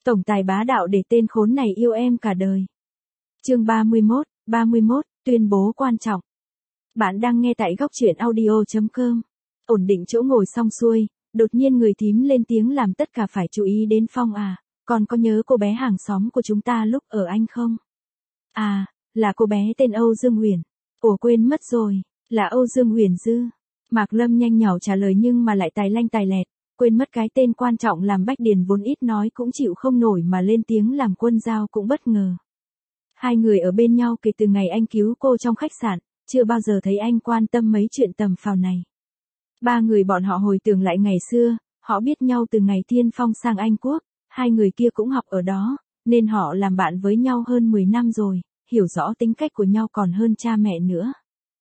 Tổng tài bá đạo để tên khốn này yêu em cả đời. Chương 31, tuyên bố quan trọng. Bạn đang nghe tại góc truyện audio.com. Ổn định chỗ ngồi xong xuôi, đột nhiên người thím lên tiếng làm tất cả phải chú ý đến Phong à, còn có nhớ cô bé hàng xóm của chúng ta lúc ở Anh không? À, là cô bé tên Âu Dương Huyền. Ủa quên mất rồi, là Âu Dương Huyền Dư. Mạc Lâm nhanh nhỏ trả lời nhưng mà lại tài lanh tài lẹt, quên mất cái tên quan trọng làm Bách Điền vốn ít nói cũng chịu không nổi mà lên tiếng làm Quân Giao cũng bất ngờ. Hai người ở bên nhau kể từ ngày anh cứu cô trong khách sạn, chưa bao giờ thấy anh quan tâm mấy chuyện tầm phào này. Ba người bọn họ hồi tưởng lại ngày xưa, họ biết nhau từ ngày Thiên Phong sang Anh Quốc, hai người kia cũng học ở đó, nên họ làm bạn với nhau hơn 10 năm rồi, hiểu rõ tính cách của nhau còn hơn cha mẹ nữa.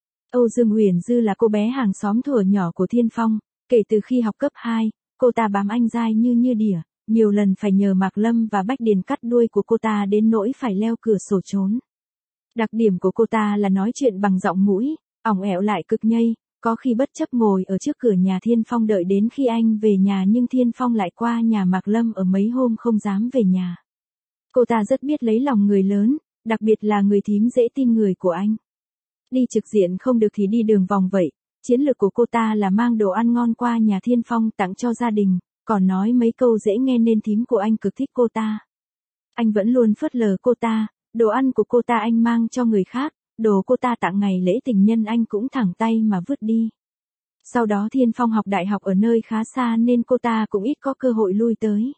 Âu Dương Huyền Dư là cô bé hàng xóm thuở nhỏ của Thiên Phong, kể từ khi học cấp 2, cô ta bám anh dai như đỉa, nhiều lần phải nhờ Mạc Lâm và Bách Điền cắt đuôi của cô ta đến nỗi phải leo cửa sổ trốn. Đặc điểm của cô ta là nói chuyện bằng giọng mũi, ỏng ẻo lại cực nhây, có khi bất chấp ngồi ở trước cửa nhà Thiên Phong đợi đến khi anh về nhà nhưng Thiên Phong lại qua nhà Mạc Lâm ở mấy hôm không dám về nhà. Cô ta rất biết lấy lòng người lớn, đặc biệt là người thím dễ tin người của anh. Đi trực diện không được thì đi đường vòng vậy, chiến lược của cô ta là mang đồ ăn ngon qua nhà Thiên Phong tặng cho gia đình, còn nói mấy câu dễ nghe nên thím của anh cực thích cô ta. Anh vẫn luôn phớt lờ cô ta, đồ ăn của cô ta anh mang cho người khác, đồ cô ta tặng ngày lễ tình nhân anh cũng thẳng tay mà vứt đi. Sau đó Thiên Phong học đại học ở nơi khá xa nên cô ta cũng ít có cơ hội lui tới.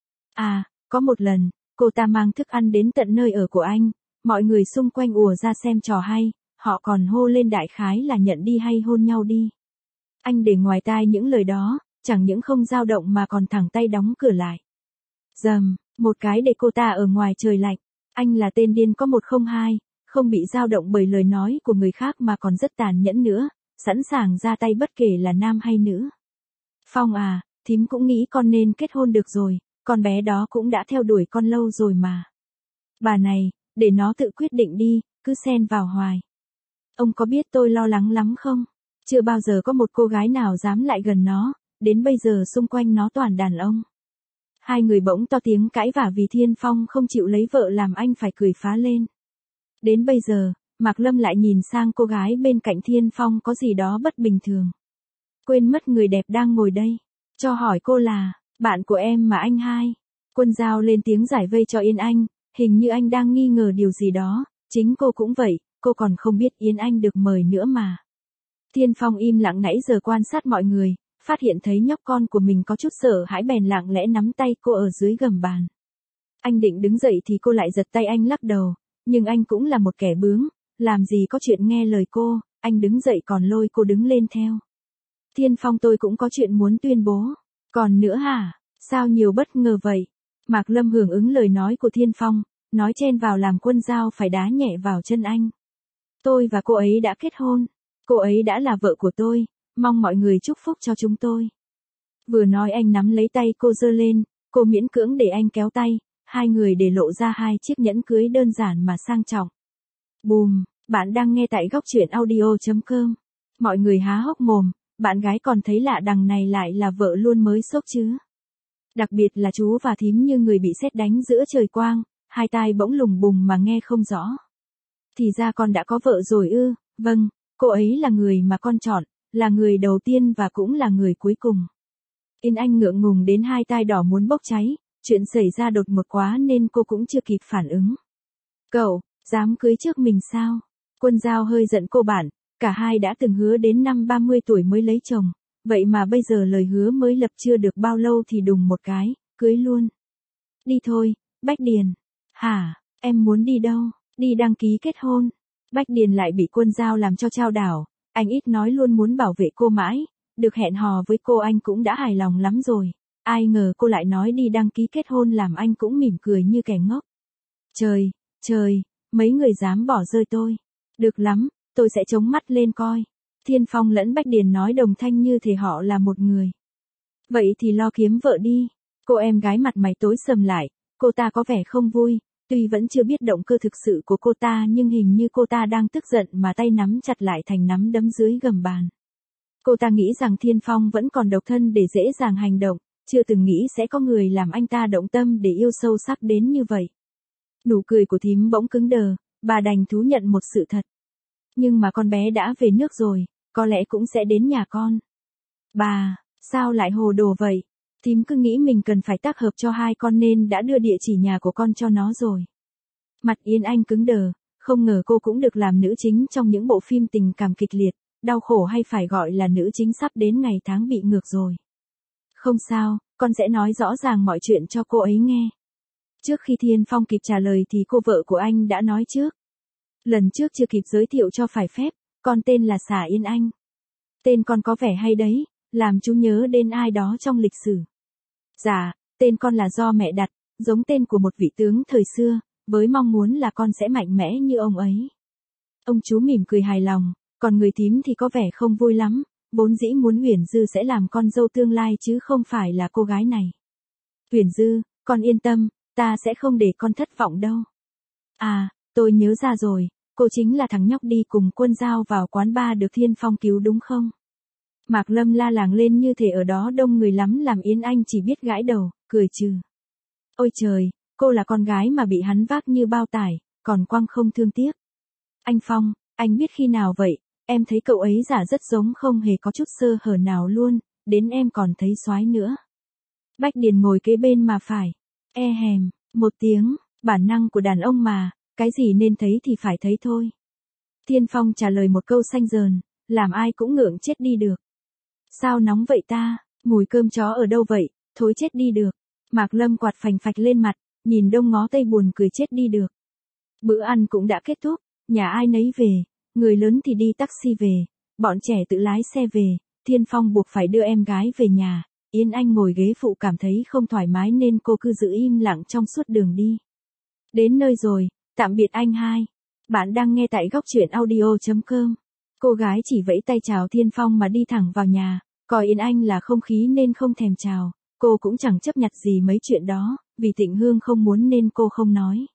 À, có một lần, cô ta mang thức ăn đến tận nơi ở của anh, mọi người xung quanh ùa ra xem trò hay, họ còn hô lên đại khái là nhận đi hay hôn nhau đi. Anh để ngoài tai những lời đó, chẳng những không dao động mà còn thẳng tay đóng cửa lại. Dầm, một cái để cô ta ở ngoài trời lạnh, anh là tên điên có 102, không bị dao động bởi lời nói của người khác mà còn rất tàn nhẫn nữa, sẵn sàng ra tay bất kể là nam hay nữ. Phong à, thím cũng nghĩ con nên kết hôn được rồi, con bé đó cũng đã theo đuổi con lâu rồi mà. Bà này, để nó tự quyết định đi, cứ xen vào hoài. Ông có biết tôi lo lắng lắm không? Chưa bao giờ có một cô gái nào dám lại gần nó, đến bây giờ xung quanh nó toàn đàn ông. Hai người bỗng to tiếng cãi vả vì Thiên Phong không chịu lấy vợ làm anh phải cười phá lên. Đến bây giờ, Mạc Lâm lại nhìn sang cô gái bên cạnh Thiên Phong có gì đó bất bình thường. Quên mất người đẹp đang ngồi đây. Cho hỏi cô là, bạn của em mà anh hai. Quân Giao lên tiếng giải vây cho Yên Anh, hình như anh đang nghi ngờ điều gì đó, chính cô cũng vậy, cô còn không biết Yên Anh được mời nữa mà. Thiên Phong im lặng nãy giờ quan sát mọi người, phát hiện thấy nhóc con của mình có chút sợ hãi bèn lặng lẽ nắm tay cô ở dưới gầm bàn. Anh định đứng dậy thì cô lại giật tay anh lắc đầu, nhưng anh cũng là một kẻ bướng, làm gì có chuyện nghe lời cô, anh đứng dậy còn lôi cô đứng lên theo. Thiên Phong tôi cũng có chuyện muốn tuyên bố. Còn nữa hả? Sao nhiều bất ngờ vậy? Mạc Lâm hưởng ứng lời nói của Thiên Phong, nói chen vào làm Quân Giao phải đá nhẹ vào chân anh. Tôi và cô ấy đã kết hôn. Cô ấy đã là vợ của tôi, mong mọi người chúc phúc cho chúng tôi. Vừa nói anh nắm lấy tay cô giơ lên, cô miễn cưỡng để anh kéo tay, hai người để lộ ra hai chiếc nhẫn cưới đơn giản mà sang trọng. Bùm, bạn đang nghe tại góc truyện audio.com. Mọi người há hốc mồm, bạn gái còn thấy lạ đằng này lại là vợ luôn mới sốc chứ. Đặc biệt là chú và thím như người bị sét đánh giữa trời quang, hai tai bỗng lùng bùng mà nghe không rõ. Thì ra con đã có vợ rồi ư? Vâng, cô ấy là người mà con chọn, là người đầu tiên và cũng là người cuối cùng. Yên Anh ngượng ngùng đến hai tai đỏ muốn bốc cháy, chuyện xảy ra đột ngột quá nên cô cũng chưa kịp phản ứng. Cậu, dám cưới trước mình sao? Quân Giao hơi giận cô bạn, cả hai đã từng hứa đến năm 30 tuổi mới lấy chồng, vậy mà bây giờ lời hứa mới lập chưa được bao lâu thì đùng một cái, cưới luôn. Đi thôi, Bách Điền. Hả, em muốn đi đâu? Đi đăng ký kết hôn. Bách Điền lại bị Quân Giao làm cho chao đảo, anh ít nói luôn muốn bảo vệ cô mãi, được hẹn hò với cô anh cũng đã hài lòng lắm rồi, ai ngờ cô lại nói đi đăng ký kết hôn làm anh cũng mỉm cười như kẻ ngốc. Trời, mấy người dám bỏ rơi tôi. Được lắm, tôi sẽ chống mắt lên coi. Thiên Phong lẫn Bách Điền nói đồng thanh như thể họ là một người. Vậy thì lo kiếm vợ đi. Cô em gái mặt mày tối sầm lại, cô ta có vẻ không vui, tuy vẫn chưa biết động cơ thực sự của cô ta nhưng hình như cô ta đang tức giận mà tay nắm chặt lại thành nắm đấm dưới gầm bàn. Cô ta nghĩ rằng Thiên Phong vẫn còn độc thân để dễ dàng hành động, chưa từng nghĩ sẽ có người làm anh ta động tâm để yêu sâu sắc đến như vậy. Nụ cười của thím bỗng cứng đờ, bà đành thú nhận một sự thật. Nhưng mà con bé đã về nước rồi, có lẽ cũng sẽ đến nhà con. Bà, sao lại hồ đồ vậy? Thím cứ nghĩ mình cần phải tác hợp cho hai con nên đã đưa địa chỉ nhà của con cho nó rồi. Mặt Yên Anh cứng đờ, không ngờ cô cũng được làm nữ chính trong những bộ phim tình cảm kịch liệt, đau khổ hay phải gọi là nữ chính sắp đến ngày tháng bị ngược rồi. Không sao, con sẽ nói rõ ràng mọi chuyện cho cô ấy nghe. Trước khi Thiên Phong kịp trả lời thì cô vợ của anh đã nói trước. Lần trước chưa kịp giới thiệu cho phải phép, con tên là Xà Yên Anh. Tên con có vẻ hay đấy, làm chú nhớ đến ai đó trong lịch sử. Dạ, tên con là do mẹ đặt, giống tên của một vị tướng thời xưa, với mong muốn là con sẽ mạnh mẽ như ông ấy. Ông chú mỉm cười hài lòng, còn người thím thì có vẻ không vui lắm, vốn dĩ muốn Uyển Dư sẽ làm con dâu tương lai chứ không phải là cô gái này. Uyển Dư, con yên tâm, ta sẽ không để con thất vọng đâu. À, tôi nhớ ra rồi, cô chính là thằng nhóc đi cùng Quân Giao vào quán bar được Thiên Phong cứu đúng không? Mạc Lâm la làng lên như thể ở đó đông người lắm làm Yến Anh chỉ biết gãi đầu, cười trừ. Ôi trời, cô là con gái mà bị hắn vác như bao tải, còn quăng không thương tiếc. Anh Phong, anh biết khi nào vậy, em thấy cậu ấy giả rất giống không hề có chút sơ hở nào luôn, đến em còn thấy soái nữa. Bách Điền ngồi kế bên mà phải. E hèm, một tiếng, bản năng của đàn ông mà, cái gì nên thấy thì phải thấy thôi. Thiên Phong trả lời một câu xanh dờn, làm ai cũng ngượng chết đi được. Sao nóng vậy ta, mùi cơm chó ở đâu vậy, thối chết đi được. Mạc Lâm quạt phành phạch lên mặt, nhìn đông ngó tây buồn cười chết đi được. Bữa ăn cũng đã kết thúc, nhà ai nấy về, người lớn thì đi taxi về, bọn trẻ tự lái xe về, Thiên Phong buộc phải đưa em gái về nhà, Yến Anh ngồi ghế phụ cảm thấy không thoải mái nên cô cứ giữ im lặng trong suốt đường đi. Đến nơi rồi, tạm biệt anh hai. Bạn đang nghe tại góc truyện audio.com. Cô gái chỉ vẫy tay chào Thiên Phong mà đi thẳng vào nhà, coi Yến Anh là không khí nên không thèm chào, cô cũng chẳng chấp nhặt gì mấy chuyện đó, vì Thịnh Hương không muốn nên cô không nói.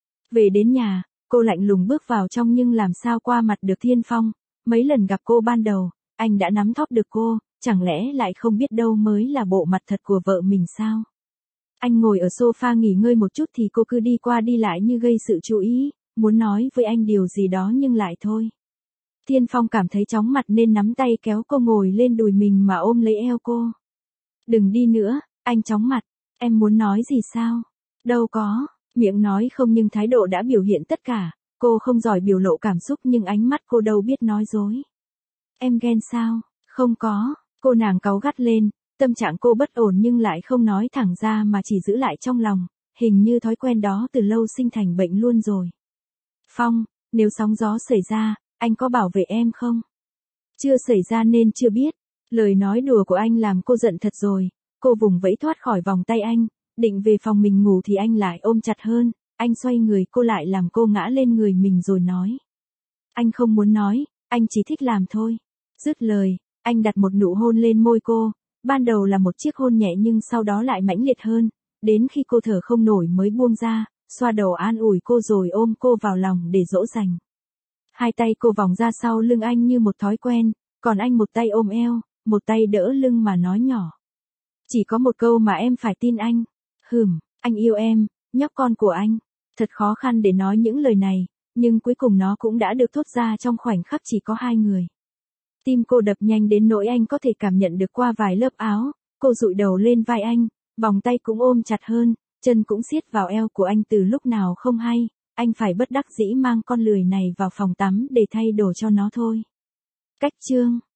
Về đến nhà, cô lạnh lùng bước vào trong nhưng làm sao qua mặt được Thiên Phong, mấy lần gặp cô ban đầu, anh đã nắm thóp được cô, chẳng lẽ lại không biết đâu mới là bộ mặt thật của vợ mình sao? Anh ngồi ở sofa nghỉ ngơi một chút thì cô cứ đi qua đi lại như gây sự chú ý, muốn nói với anh điều gì đó nhưng lại thôi. Thiên Phong cảm thấy chóng mặt nên nắm tay kéo cô ngồi lên đùi mình mà ôm lấy eo cô. Đừng đi nữa, anh chóng mặt, em muốn nói gì sao? Đâu có, miệng nói không nhưng thái độ đã biểu hiện tất cả, cô không giỏi biểu lộ cảm xúc nhưng ánh mắt cô đâu biết nói dối. Em ghen sao? Không có, cô nàng cáu gắt lên, tâm trạng cô bất ổn nhưng lại không nói thẳng ra mà chỉ giữ lại trong lòng, hình như thói quen đó từ lâu sinh thành bệnh luôn rồi. Phong, nếu sóng gió xảy ra, anh có bảo vệ em không? Chưa xảy ra nên chưa biết. Lời nói đùa của anh làm cô giận thật rồi. Cô vùng vẫy thoát khỏi vòng tay anh, định về phòng mình ngủ thì anh lại ôm chặt hơn. Anh xoay người cô lại làm cô ngã lên người mình rồi nói. Anh không muốn nói, anh chỉ thích làm thôi. Dứt lời, anh đặt một nụ hôn lên môi cô. Ban đầu là một chiếc hôn nhẹ nhưng sau đó lại mãnh liệt hơn. Đến khi cô thở không nổi mới buông ra, xoa đầu an ủi cô rồi ôm cô vào lòng để dỗ dành. Hai tay cô vòng ra sau lưng anh như một thói quen, còn anh một tay ôm eo, một tay đỡ lưng mà nói nhỏ. Chỉ có một câu mà em phải tin anh. Anh yêu em, nhóc con của anh. Thật khó khăn để nói những lời này, nhưng cuối cùng nó cũng đã được thốt ra trong khoảnh khắc chỉ có hai người. Tim cô đập nhanh đến nỗi anh có thể cảm nhận được qua vài lớp áo, cô dụi đầu lên vai anh, vòng tay cũng ôm chặt hơn, chân cũng siết vào eo của anh từ lúc nào không hay. Anh phải bất đắc dĩ mang con lười này vào phòng tắm để thay đồ cho nó thôi. Cách chương